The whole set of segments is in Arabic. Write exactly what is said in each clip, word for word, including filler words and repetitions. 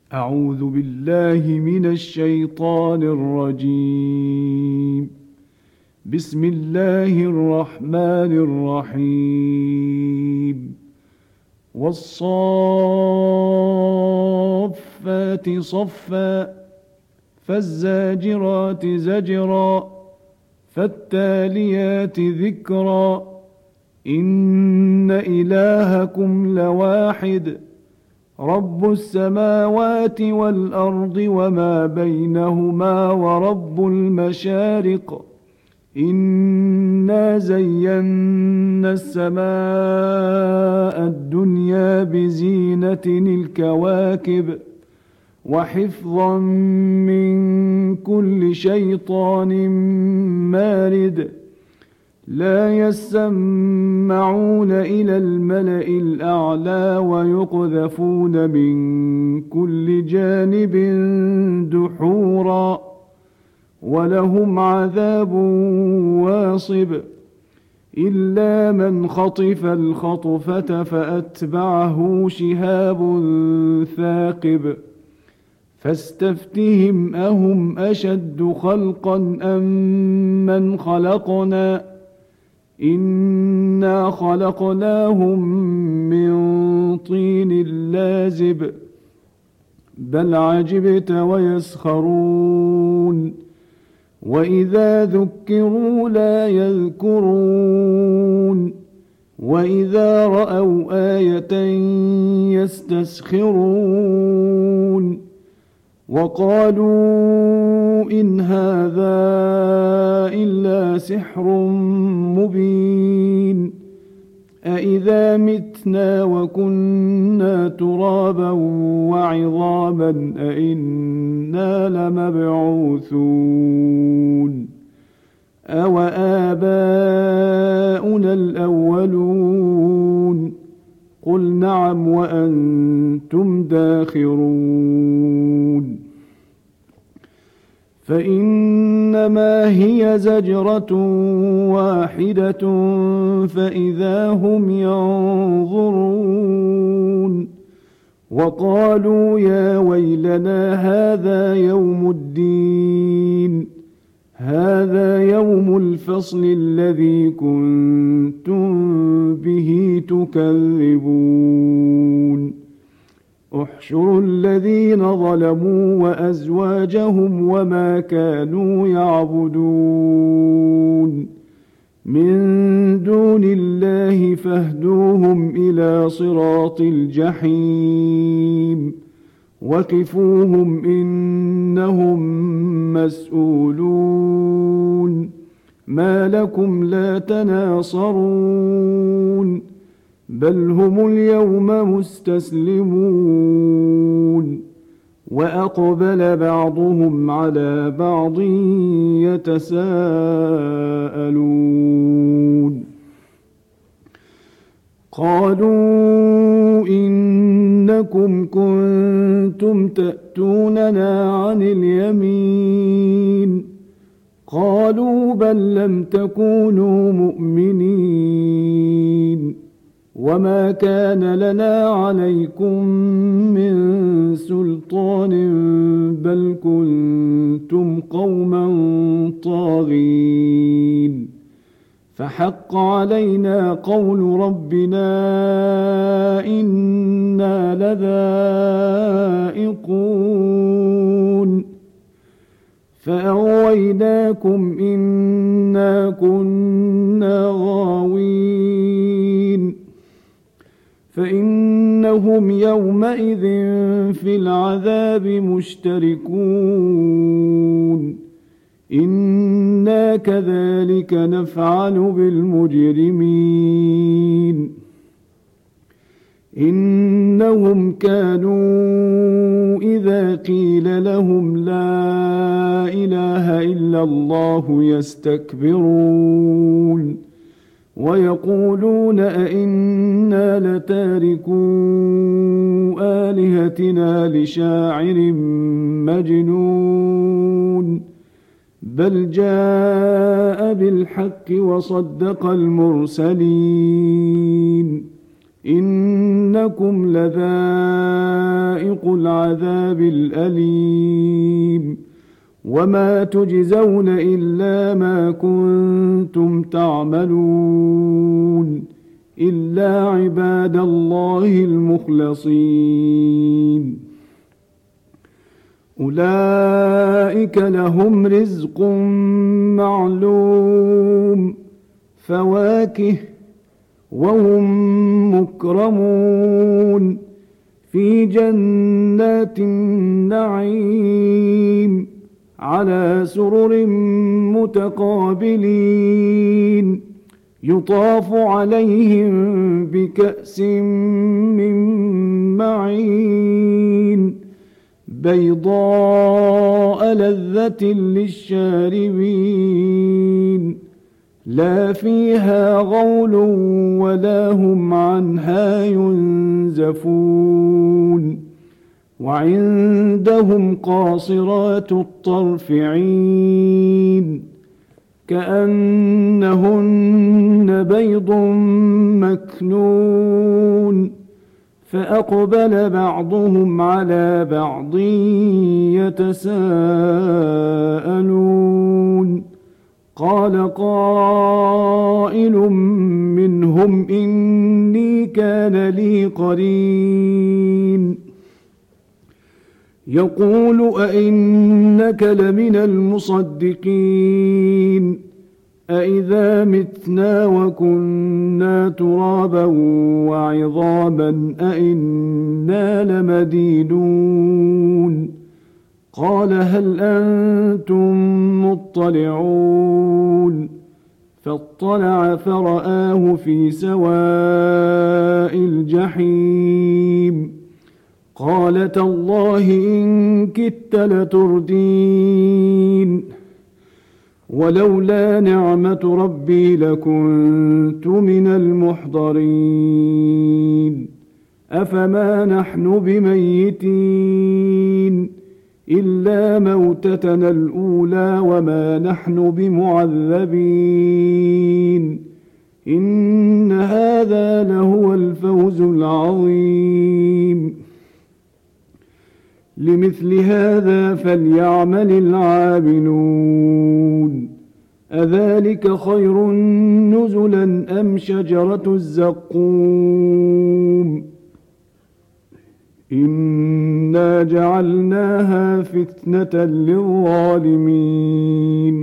أعوذ بالله من الشيطان الرجيم. بسم الله الرحمن الرحيم. والصافات صفا فالزاجرات زجرا فالتاليات ذكرا إن إلهكم لواحد رب السماوات والأرض وما بينهما ورب المشارق إنا زينا السماء الدنيا بزينة الكواكب وحفظا من كل شيطان مارد لا يسمعون إلى الملأ الأعلى ويقذفون من كل جانب دحورا ولهم عذاب واصب إلا من خطف الخطفة فأتبعه شهاب ثاقب فاستفتهم أهم أشد خلقا أم من خلقنا إنا خلقناهم من طين لازب بل عجبت ويسخرون وإذا ذكروا لا يذكرون وإذا رأوا آية يستسخرون وقالوا إن هذا إلا سحر مبين أإذا متنا وكنا ترابا وعظاما أإنا لمبعوثون أو آباؤنا الأولون قل نعم وأنتم داخرون فإنما هي زجرة واحدة فإذا هم ينظرون وقالوا يا ويلنا هذا يوم الدين هذا يوم الفصل الذي كنتم به تكذبون احشروا الذين ظلموا وأزواجهم وما كانوا يعبدون من دون الله فاهدوهم إلى صراط الجحيم وقفوهم إنهم مسؤولون ما لكم لا تناصرون بل هم اليوم مستسلمون وأقبل بعضهم على بعض يتساءلون قالوا إنكم كنتم تأتوننا عن اليمين قالوا بل لم تكونوا مؤمنين وما كان لنا عليكم من سلطان بل كنتم قوما طاغين فحق علينا قول ربنا إنا لذائقون فأغويناكم إنا كنا غاوين فإنهم يومئذ في العذاب مشتركون إنا كذلك نفعل بالمجرمين إنهم كانوا إذا قيل لهم لا إله إلا الله يستكبرون ويقولون أئنا لتاركو آلهتنا لشاعر مجنون بل جاء بالحق وصدق المرسلين إنكم لذائق العذاب الأليم وما تجزون إلا ما كنتم تعملون إلا عباد الله المخلصين أولئك لهم رزق معلوم فواكه وهم مكرمون في جنات النعيم على سرر متقابلين يطاف عليهم بكأس من معين بيضاء لذة للشاربين لا فيها غول ولا هم عنها ينزفون وعندهم قاصرات الطرف عين كأنهن بيض مكنون فأقبل بعضهم على بعض يتساءلون قال قائل منهم إني كان لي قرين يقول أئنك لمن المصدقين أئذا متنا وكنا ترابا وعظاما أئنا لمدينون قال هل أنتم مطلعون فاطلع فرآه في سواء الجحيم قال تالله إن كدت لتردين ولولا نعمة ربي لكنت من المحضرين أفما نحن بميتين إلا موتتنا الأولى وما نحن بمعذبين إن هذا لهو الفوز العظيم لمثل هذا فليعمل العاملون أذلك خير نزلا أم شجرة الزقوم إنا جعلناها فتنة للظالمين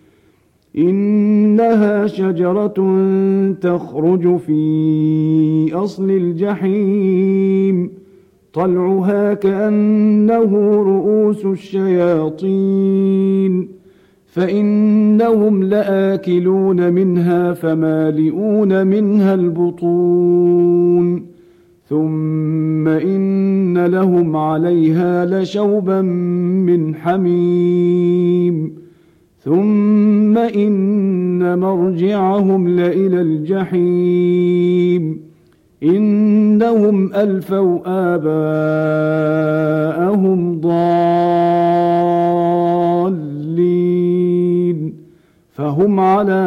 إنها شجرة تخرج في أصل الجحيم طلعها كأنه رؤوس الشياطين فإنهم لآكلون منها فمالئون منها البطون ثم إن لهم عليها لشوبا من حميم ثم إن مرجعهم لإلى الجحيم إنهم ألفوا آباءهم ضالين فهم على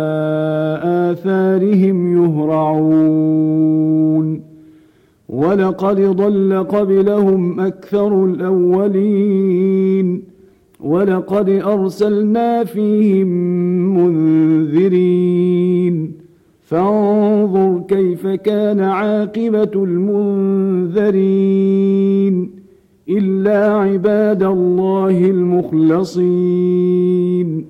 آثارهم يهرعون ولقد ضل قبلهم أكثر الأولين ولقد أرسلنا فيهم منذرين فانظر كيف كان عاقبة المنذرين إلا عباد الله المخلصين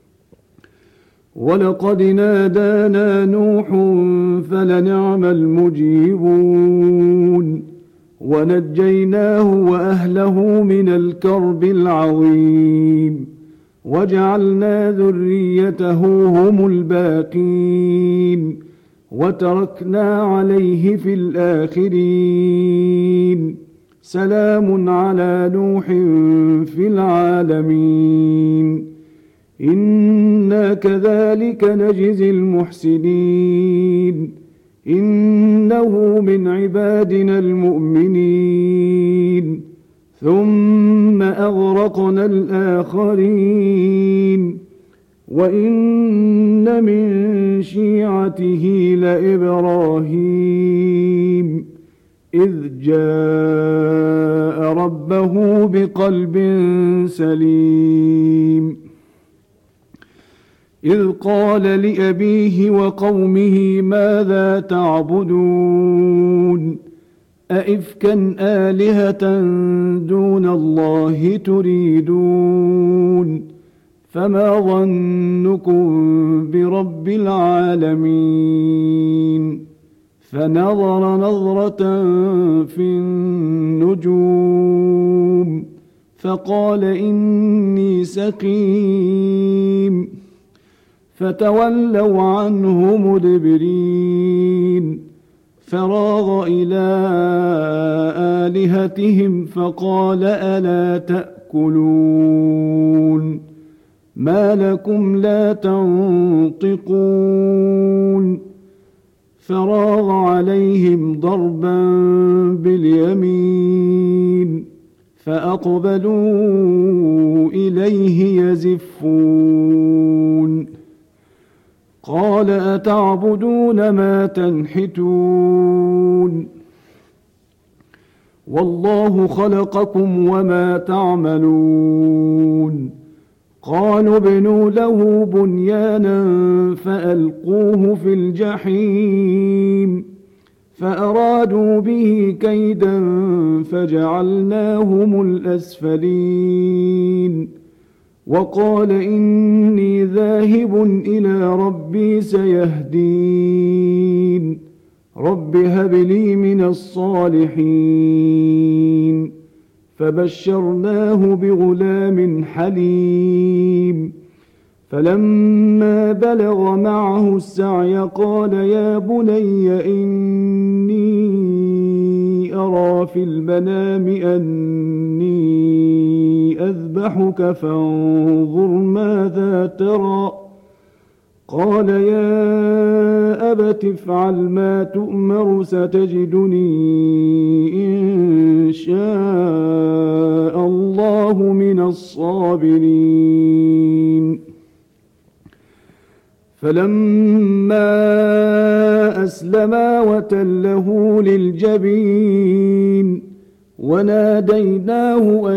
ولقد نادانا نوح فلنعم المجيبون ونجيناه وأهله من الكرب العظيم وجعلنا ذريته هم الباقين وتركنا عليه في الآخرين سلام على نوح في العالمين إنا كذلك نجزي المحسنين إنه من عبادنا المؤمنين ثم أغرقنا الآخرين وإن من شيعته لإبراهيم إذ جاء ربه بقلب سليم إذ قال لأبيه وقومه ماذا تعبدون أئفكا آلهة دون الله تريدون فما ظنكم برب العالمين فنظر نظرة في النجوم فقال إني سقيم فتولوا عنه مدبرين فراغ إلى آلهتهم فقال ألا تأكلون ما لكم لا تنطقون فراغ عليهم ضربا باليمين فأقبلوا إليه يزفون قال أتعبدون ما تنحتون والله خلقكم وما تعملون قالوا ابنوا له بنيانا فألقوه في الجحيم فأرادوا به كيدا فجعلناهم الأسفلين وقال إني ذاهب إلى ربي سيهدين رب هب لي من الصالحين فبشرناه بغلام حليم فلما بلغ معه السعي قال يا بني إني أرى في المنام أني أذبحك فانظر ماذا ترى قال يا أبت افعل ما تؤمر ستجدني إن شاء الله من الصابرين فلما أسلما وتله للجبين وناديناه أن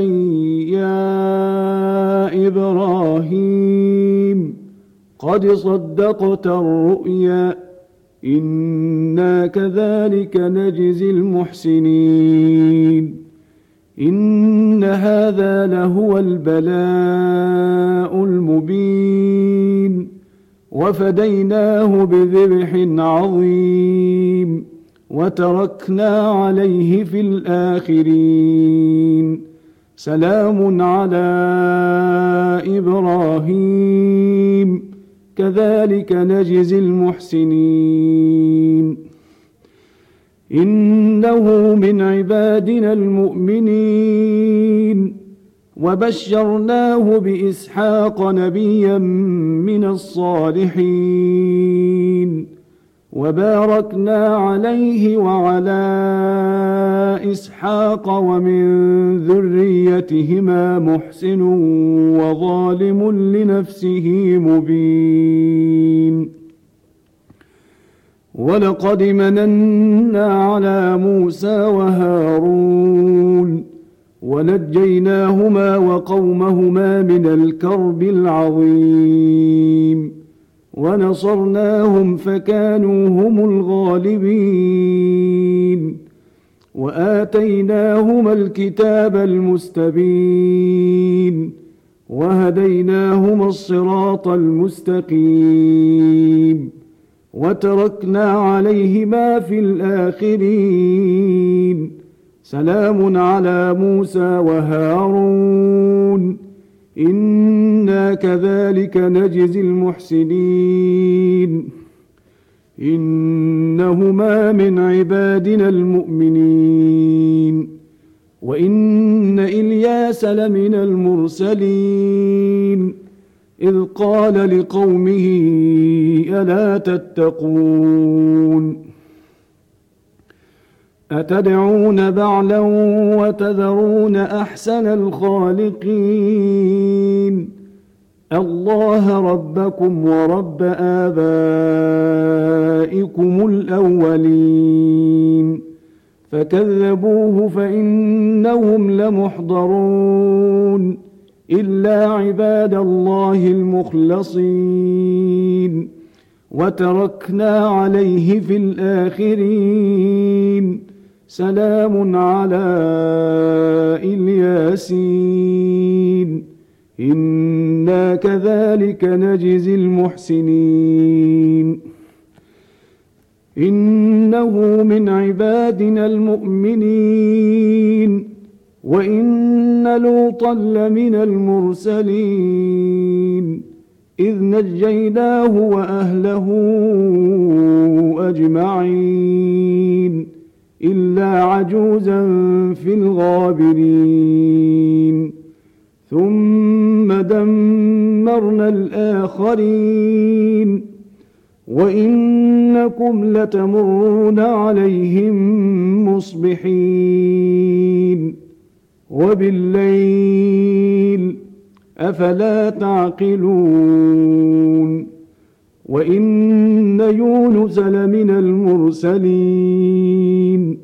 يا إبراهيم قد صدقت الرؤيا إنا كذلك نجزي المحسنين إن هذا لهو البلاء المبين وفديناه بذبح عظيم وتركنا عليه في الآخرين سلام على إبراهيم كذلك نجزي المحسنين إنه من عبادنا المؤمنين وبشرناه بإسحاق نبيا من الصالحين وباركنا عليه وعلى إسحاق ومن ذريتهما محسن وظالم لنفسه مبين ولقد مننا على موسى وهارون ونجيناهما وقومهما من الكرب العظيم ونصرناهم فكانوا هم الغالبين وآتيناهما الكتاب المستبين وهديناهما الصراط المستقيم وتركنا عليهما في الآخرين سلام على موسى وهارون إنا كذلك نجزي المحسنين إنهما من عبادنا المؤمنين وإن إلياس لمن المرسلين إذ قال لقومه ألا تتقون أتدعون بعلا وتذرون أحسن الخالقين الله ربكم ورب آبائكم الأولين فكذبوه فإنهم لمحضرون إلا عباد الله المخلصين وتركنا عليه في الآخرين سلام على الياسين إنا كذلك نجزي المحسنين إنه من عبادنا المؤمنين وإن لوطا لمن المرسلين إذ نجيناه وأهله أجمعين إلا عجوزا في الغابرين ثم دمرنا الآخرين وإنكم لتمرون عليهم مصبحين وبالليل أفلا تعقلون وإن يونس لمن المرسلين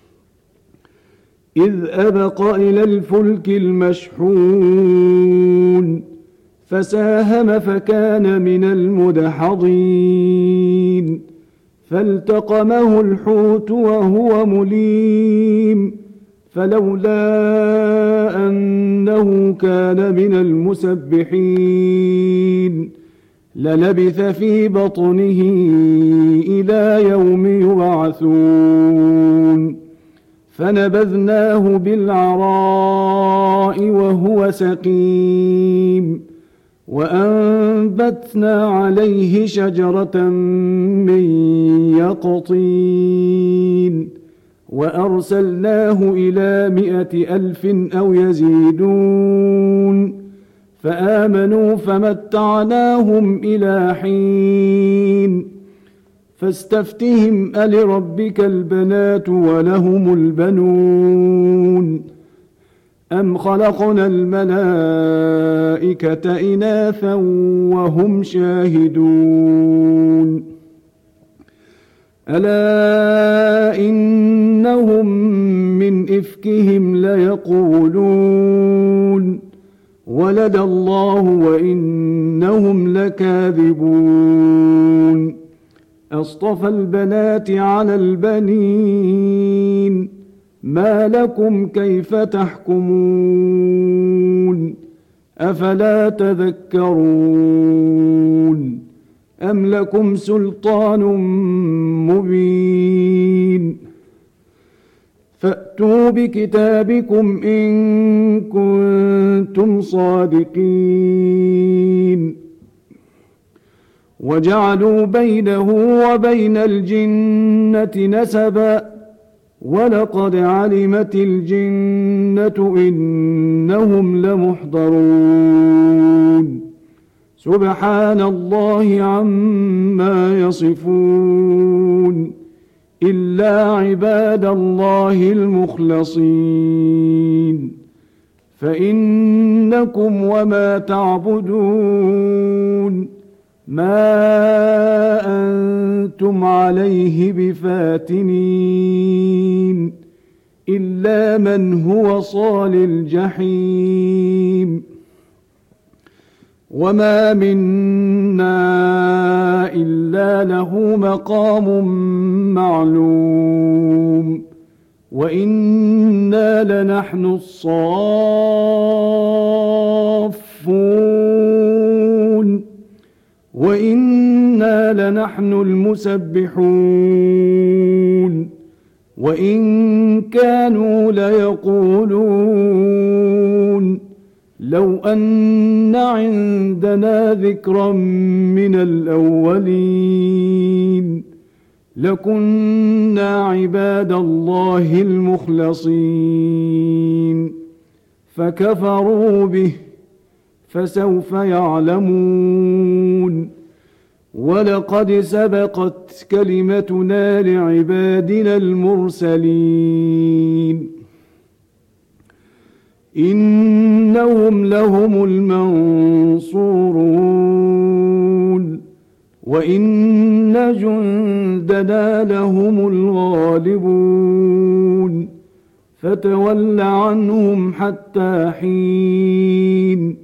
إذ أبق إلى الفلك المشحون فساهم فكان من المدحضين فالتقمه الحوت وهو مليم فلولا أنه كان من المسبحين للبث في بطنه إلى يوم يبعثون فنبذناه بالعراء وهو سقيم وأنبتنا عليه شجرة من يقطين وأرسلناه إلى مائة ألف أو يزيدون فآمنوا فمتعناهم إلى حين فاستفتهم ألربك البنات ولهم البنون أم خلقنا الملائكة إناثا وهم شاهدون ألا إنهم من إفكهم ليقولون ولد الله وإنهم لكاذبون أصطفى البنات على البنين ما لكم كيف تحكمون أفلا تذكرون أم لكم سلطان مبين فأتوا بكتابكم إن كنتم صادقين وجعلوا بينه وبين الجنة نسبا ولقد علمت الجنة إنهم لمحضرون سبحان الله عما يصفون إلا عباد الله المخلصين فإنكم وما تعبدون ما أنتم عليه بفاتنين إلا من هو صال الجحيم وما منا إلا له مقام معلوم وإنا لنحن الصافون وإنا لنحن المسبحون وإن كانوا ليقولون لو أن عندنا ذكرا من الأولين لكنا عباد الله المخلصين فكفروا به فسوف يعلمون ولقد سبقت كلمتنا لعبادنا المرسلين إنهم إنهم لهم المنصورون وإن جندنا لهم الغالبون فتول عنهم حتى حين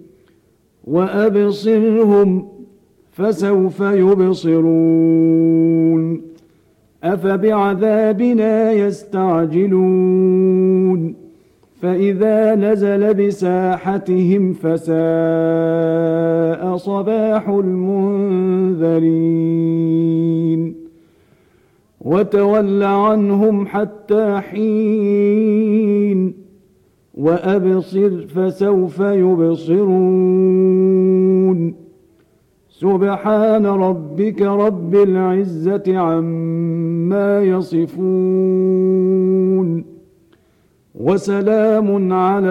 وأبصرهم فسوف يبصرون أفبعذابنا يستعجلون فإذا نزل بساحتهم فساء صباح المنذرين وتول عنهم حتى حين وأبصر فسوف يبصرون سبحان ربك رب العزة عما يصفون وسلام على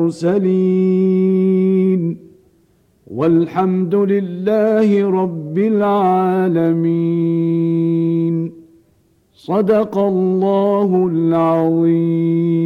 المرسلين والحمد لله رب العالمين صدق الله العظيم.